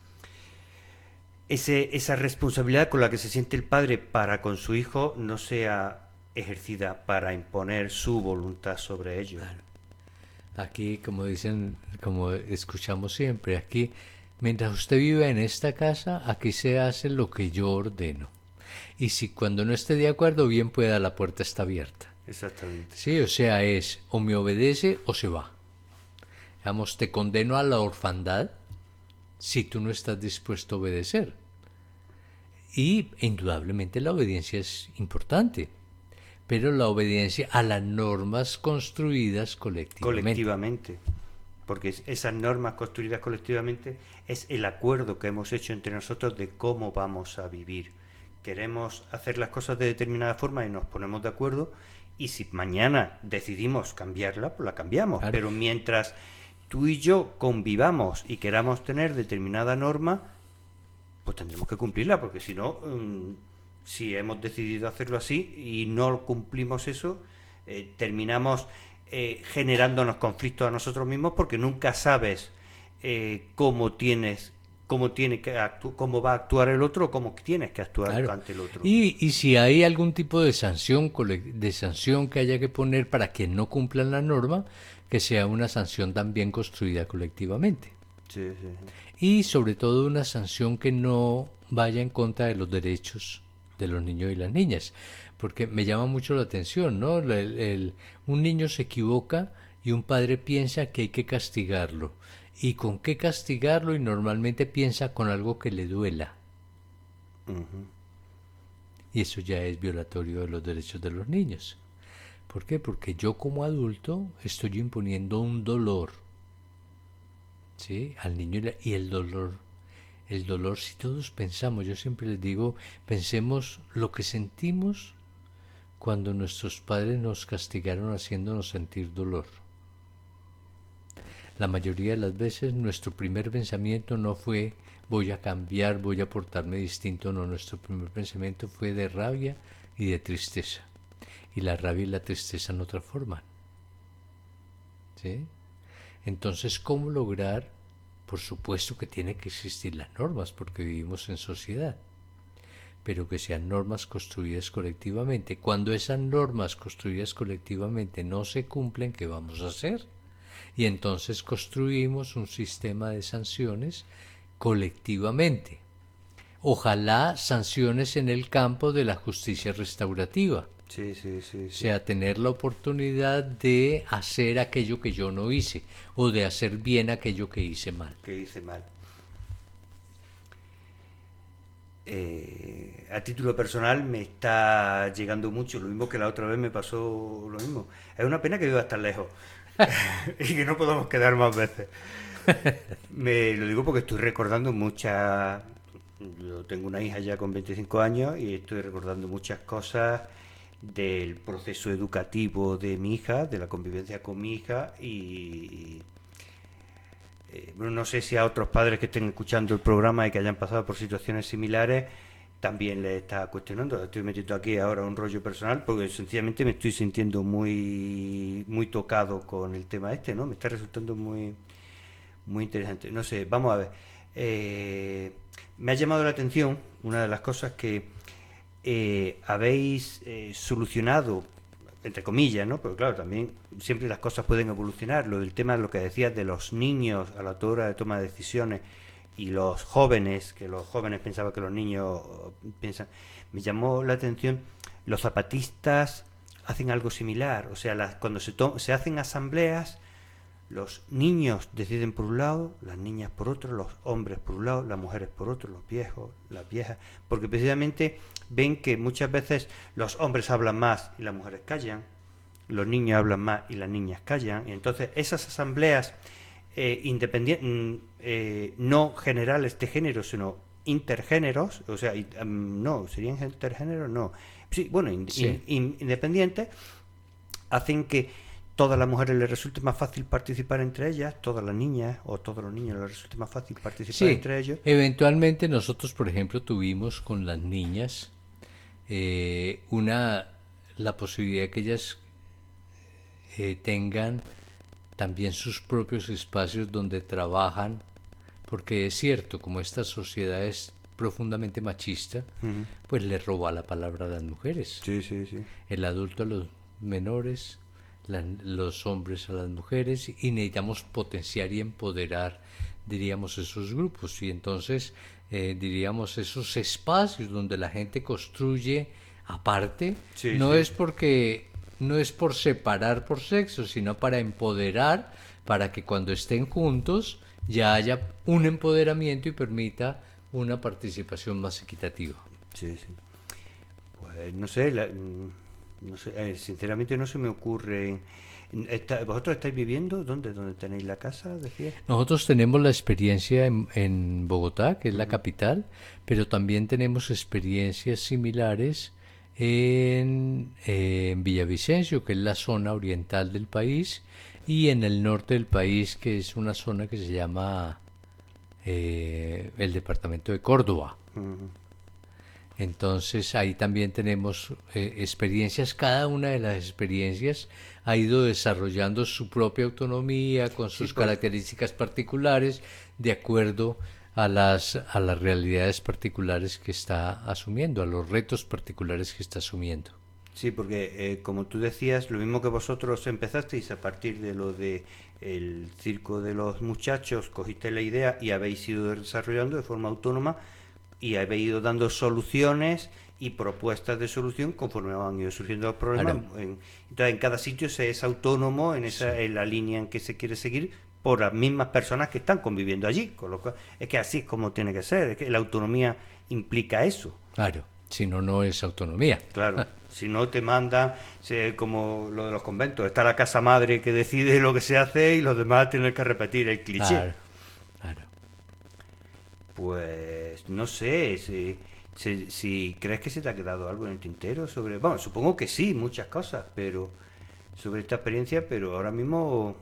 responsabilidad con la que se siente el padre para con su hijo no sea ejercida para imponer su voluntad sobre ellos. Claro. Aquí, como dicen, como escuchamos siempre, aquí, mientras usted vive en esta casa, aquí se hace lo que yo ordeno. Y si cuando no esté de acuerdo, bien pueda, la puerta está abierta. Exactamente. Sí, o sea, es o me obedece o se va. Digamos, te condeno a la orfandad si tú no estás dispuesto a obedecer. Y indudablemente la obediencia es importante, pero la obediencia a las normas construidas colectivamente. Porque esas normas construidas colectivamente es el acuerdo que hemos hecho entre nosotros de cómo vamos a vivir. Queremos hacer las cosas de determinada forma y nos ponemos de acuerdo, y si mañana decidimos cambiarla, pues la cambiamos. Claro. Pero mientras tú y yo convivamos y queramos tener determinada norma, pues tendremos que cumplirla, porque si no, si hemos decidido hacerlo así y no cumplimos eso, terminamos generándonos conflictos a nosotros mismos, porque nunca sabes cómo va a actuar el otro o cómo tienes que actuar, claro, ante el otro. Y si hay algún tipo de sanción que haya que poner para que no cumplan la norma, que sea una sanción también construida colectivamente. Sí, sí, sí. Y sobre todo una sanción que no vaya en contra de los derechos de los niños y las niñas. Porque me llama mucho la atención, ¿no? Un niño se equivoca y un padre piensa que hay que castigarlo. ¿Y con qué castigarlo? Y normalmente piensa con algo que le duela. Uh-huh. Y eso ya es violatorio de los derechos de los niños. ¿Por qué? Porque yo como adulto estoy imponiendo un dolor, ¿sí?, al niño, y el dolor, si todos pensamos, yo siempre les digo, pensemos lo que sentimos cuando nuestros padres nos castigaron haciéndonos sentir dolor. La mayoría de las veces nuestro primer pensamiento no fue voy a cambiar, voy a portarme distinto, no, nuestro primer pensamiento fue de rabia y de tristeza. Y la rabia y la tristeza no transforman, ¿sí? Entonces, ¿cómo lograr? Por supuesto que tienen que existir las normas porque vivimos en sociedad, pero que sean normas construidas colectivamente. Cuando esas normas construidas colectivamente no se cumplen, ¿qué vamos a hacer? Y entonces construimos un sistema de sanciones colectivamente. Ojalá sanciones en el campo de la justicia restaurativa. Sí, sí, sí, O sea, tener la oportunidad de hacer aquello que yo no hice o de hacer bien aquello que hice mal. Que hice mal. A título personal me está llegando mucho, lo mismo que la otra vez me pasó lo mismo. Es una pena que vivas tan lejos y que no podamos quedar más veces. Me lo digo porque estoy recordando muchas... Yo tengo una hija ya con 25 años y estoy recordando muchas cosas del proceso educativo de mi hija, de la convivencia con mi hija y bueno, no sé si a otros padres que estén escuchando el programa y que hayan pasado por situaciones similares también les está cuestionando. Estoy metiendo aquí ahora un rollo personal porque sencillamente me estoy sintiendo muy tocado con el tema este, ¿no? Me está resultando muy interesante. No sé, vamos a ver. Me ha llamado la atención una de las cosas que habéis solucionado, entre comillas, ¿no? Pero claro, también siempre las cosas pueden evolucionar. Lo del tema de lo que decías de los niños a la hora de toma de decisiones y los jóvenes, que los jóvenes pensaban que los niños piensan. Me llamó la atención, los zapatistas hacen algo similar. O sea, cuando se hacen asambleas, los niños deciden por un lado, las niñas por otro, los hombres por un lado, las mujeres por otro, los viejos, las viejas, porque precisamente ven que muchas veces los hombres hablan más y las mujeres callan, los niños hablan más y las niñas callan, y entonces esas asambleas no generales de género, sino intergéneros, o sea, no, serían intergéneros, no, sí, bueno, independientes, hacen que todas las mujeres les resulte más fácil participar entre ellas, todas las niñas o todos los niños les resulte más fácil participar entre ellos. Eventualmente nosotros, por ejemplo, tuvimos con las niñas la posibilidad de que ellas tengan también sus propios espacios donde trabajan, porque es cierto, como esta sociedad es profundamente machista, pues le roba la palabra a las mujeres. Sí, sí, sí. El adulto a los menores, los hombres a las mujeres, y necesitamos potenciar y empoderar, diríamos, esos grupos, y entonces diríamos esos espacios donde la gente construye aparte, no es por separar por sexo, sino para empoderar, para que cuando estén juntos ya haya un empoderamiento y permita una participación más equitativa. Sí, sí. Pues no sé, no sé, sinceramente no se me ocurre. ¿Vosotros estáis viviendo? ¿Dónde tenéis la casa? Decía. Nosotros tenemos la experiencia en Bogotá, que es la capital, pero también tenemos experiencias similares en Villavicencio, que es la zona oriental del país, y en el norte del país, que es una zona que se llama el departamento de Córdoba. Entonces ahí también tenemos experiencias. Cada una de las experiencias ha ido desarrollando su propia autonomía con sus características particulares de acuerdo a las realidades particulares que está asumiendo, a los retos particulares que está asumiendo. Sí, porque como tú decías, lo mismo que vosotros empezasteis a partir de lo de el circo de los muchachos, cogiste la idea y habéis ido desarrollando de forma autónoma y habéis ido dando soluciones y propuestas de solución conforme van ido surgiendo los problemas. Claro. Entonces en cada sitio se es autónomo en la línea en que se quiere seguir por las mismas personas que están conviviendo allí, con lo cual es que así es como tiene que ser, es que la autonomía implica eso. Claro, si no, no es autonomía. Claro, Si no te mandan, como lo de los conventos, está la casa madre que decide lo que se hace y los demás tienen que repetir el cliché. Claro, claro. Pues no sé, si crees que se te ha quedado algo en el tintero sobre... Bueno, supongo que sí, muchas cosas, pero sobre esta experiencia, pero ahora mismo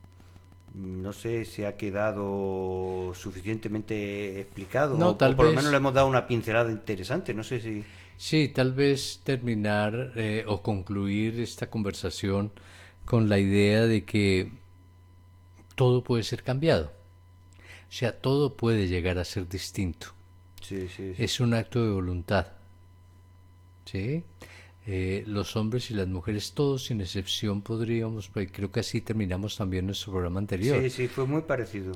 no sé si ha quedado suficientemente explicado, No, o tal por lo vez. menos le hemos dado una pincelada interesante, no sé si... Sí, tal vez terminar o concluir esta conversación con la idea de que todo puede ser cambiado. O sea, todo puede llegar a ser distinto. Sí, sí, sí. Es un acto de voluntad. ¿Sí? Los hombres y las mujeres, todos sin excepción, podríamos, pues, creo que así terminamos también nuestro programa anterior. Sí, sí, fue muy parecido.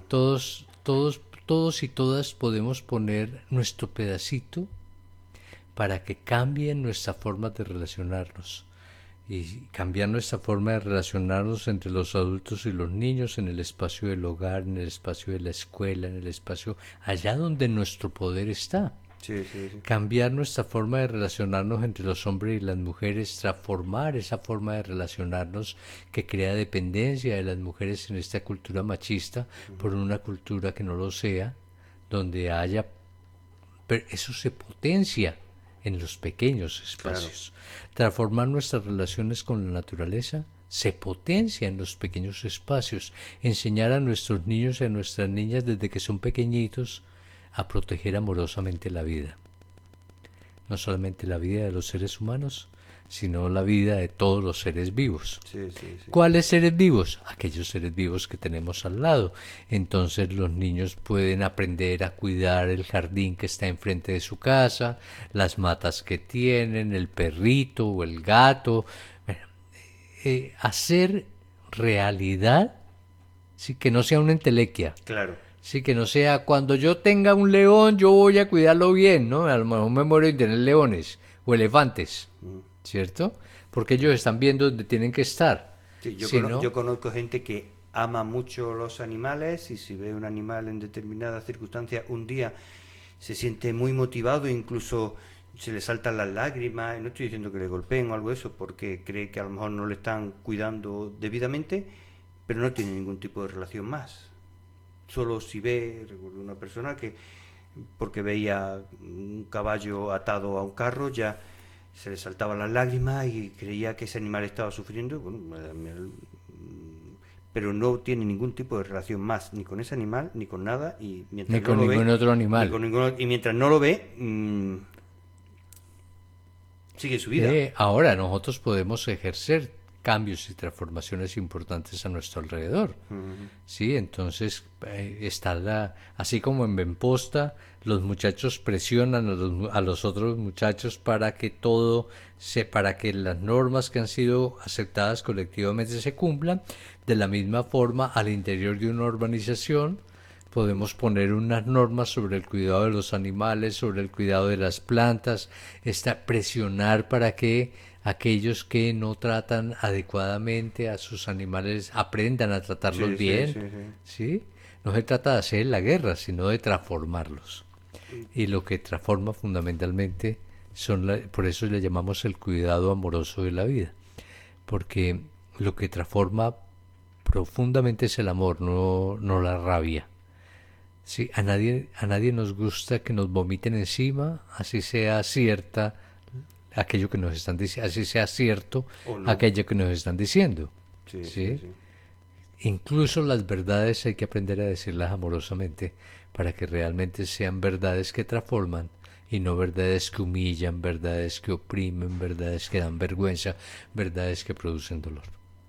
Todos y todas podemos poner nuestro pedacito para que cambien nuestra forma de relacionarnos y cambiar nuestra forma de relacionarnos entre los adultos y los niños en el espacio del hogar, en el espacio de la escuela, en el espacio allá donde nuestro poder está. Sí, sí, sí. Cambiar nuestra forma de relacionarnos entre los hombres y las mujeres, transformar esa forma de relacionarnos que crea dependencia de las mujeres en esta cultura machista por una cultura que no lo sea, donde haya... Pero eso se potencia en los pequeños espacios. Claro. Transformar nuestras relaciones con la naturaleza se potencia en los pequeños espacios. Enseñar a nuestros niños y a nuestras niñas desde que son pequeñitos a proteger amorosamente la vida. No solamente la vida de los seres humanos, sino la vida de todos los seres vivos. Sí, sí, sí. ¿Cuáles seres vivos? Aquellos seres vivos que tenemos al lado. Entonces los niños pueden aprender a cuidar el jardín que está enfrente de su casa, las matas que tienen, el perrito o el gato. Bueno, hacer realidad, sí, que no sea una entelequia. Claro. Sí, que no sea, cuando yo tenga un león, yo voy a cuidarlo bien, ¿no? A lo mejor me muero de tener leones o elefantes, ¿cierto? Porque ellos están viendo donde tienen que estar. Sí, ¿no? Yo conozco gente que ama mucho los animales y si ve un animal en determinadas circunstancias, un día se siente muy motivado, incluso se le saltan las lágrimas, no estoy diciendo que le golpeen o algo de eso, porque cree que a lo mejor no le están cuidando debidamente, pero no tiene ningún tipo de relación más. Solo si ve, recuerdo una persona que porque veía un caballo atado a un carro ya se le saltaban las lágrimas y creía que ese animal estaba sufriendo, bueno, pero no tiene ningún tipo de relación más ni con ese animal ni con nada y mientras ni con no lo ningún ve, otro animal y mientras no lo ve sigue su vida. Ahora nosotros podemos ejercer cambios y transformaciones importantes a nuestro alrededor. Sí, entonces está así como en Benposta, los muchachos presionan a los otros muchachos para que para que las normas que han sido aceptadas colectivamente se cumplan. De la misma forma, al interior de una urbanización podemos poner unas normas sobre el cuidado de los animales, sobre el cuidado de las plantas, presionar para que aquellos que no tratan adecuadamente a sus animales aprendan a tratarlos bien. Sí. No se trata de hacer la guerra, sino de transformarlos. Y lo que transforma fundamentalmente por eso le llamamos el cuidado amoroso de la vida, porque lo que transforma profundamente es el amor, no la rabia. Sí, a nadie nos gusta que nos vomiten encima, así sea cierta aquello que nos están diciendo, así sea cierto no. Aquello que nos están diciendo. ¿Sí? Incluso las verdades hay que aprender a decirlas amorosamente para que realmente sean verdades que transforman y no verdades que humillan, verdades que oprimen, verdades que dan vergüenza, verdades que producen dolor.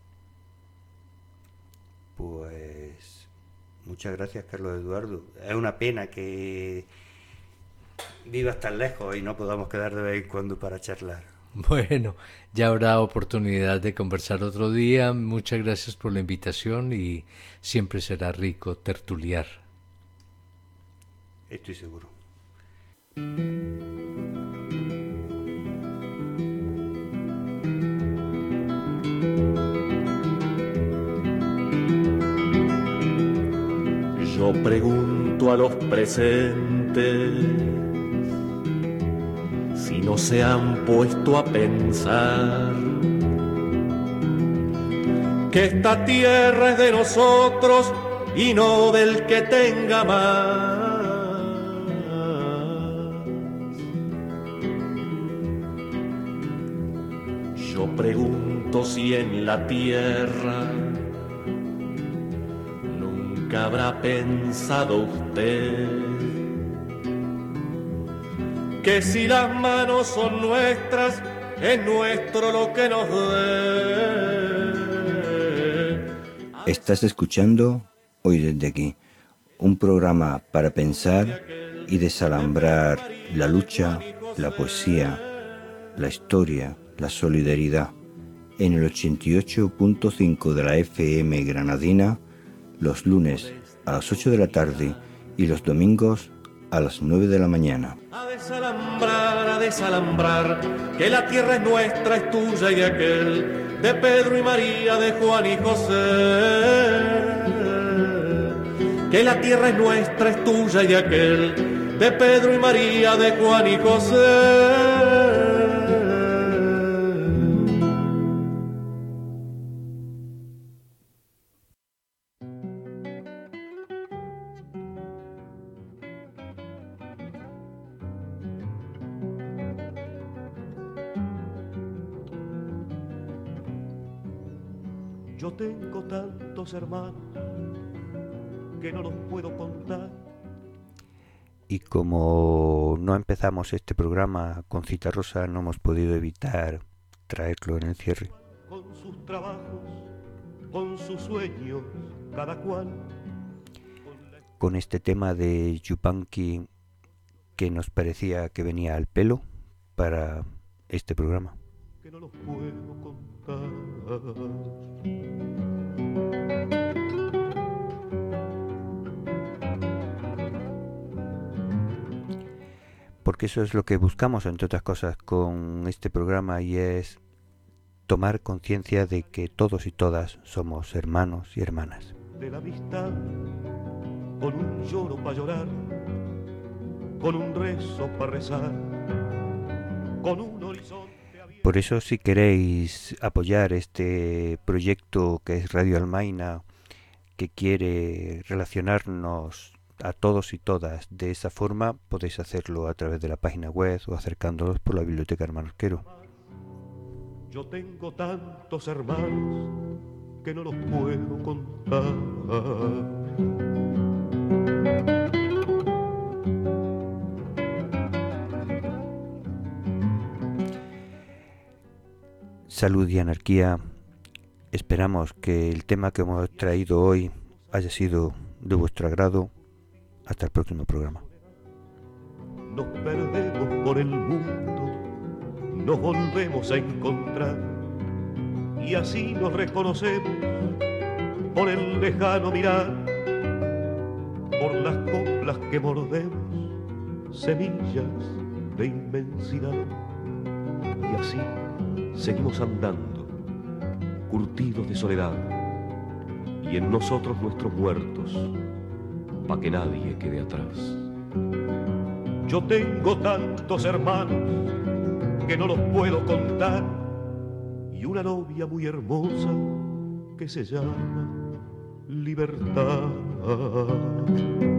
Pues muchas gracias, Carlos Eduardo. Es una pena que vivas tan lejos y no podamos quedar de vez en cuando para charlar. Bueno, ya habrá oportunidad de conversar otro día. Muchas gracias por la invitación y siempre será rico tertuliar. Estoy seguro. Yo pregunto a los presentes si no se han puesto a pensar que esta tierra es de nosotros y no del que tenga más. Yo pregunto si en la tierra nunca habrá pensado usted que si las manos son nuestras, es nuestro lo que nos dé. Estás escuchando Hoy desde aquí, un programa para pensar y desalambrar la lucha, la poesía, la historia, la solidaridad, en el 88.5 de la FM granadina, los lunes a las 8 de la tarde y los domingos a las 9 de la mañana. A desalambrar, que la tierra es nuestra, es tuya y de aquel, de Pedro y María, de Juan y José. Que la tierra es nuestra, es tuya y de aquel, de Pedro y María, de Juan y José. Yo tengo tantos hermanos que no los puedo contar. Y como no empezamos este programa con Citarrosa, no hemos podido evitar traerlo en el cierre. Con sus trabajos, con sus sueños, cada cual. Con este tema de Yupanqui que nos parecía que venía al pelo para este programa. Que no los puedo contar. Porque eso es lo que buscamos, entre otras cosas, con este programa, y es tomar conciencia de que todos y todas somos hermanos y hermanas. De la amistad, con un lloro para llorar, con un rezo para rezar, con un horizonte. Por eso, si queréis apoyar este proyecto que es Radio Almaina, que quiere relacionarnos a todos y todas de esa forma, podéis hacerlo a través de la página web o acercándolos por la Biblioteca Hermanos Quero. Yo tengo tantos hermanos que no los puedo contar. Salud y anarquía. Esperamos que el tema que hemos traído hoy haya sido de vuestro agrado. Hasta el próximo programa. Nos perdemos por el mundo, nos volvemos a encontrar y así nos reconocemos por el lejano mirar, por las coplas que mordemos, semillas de inmensidad, y así seguimos andando, curtidos de soledad, y en nosotros nuestros muertos, pa' que nadie quede atrás. Yo tengo tantos hermanos que no los puedo contar, y una novia muy hermosa que se llama Libertad.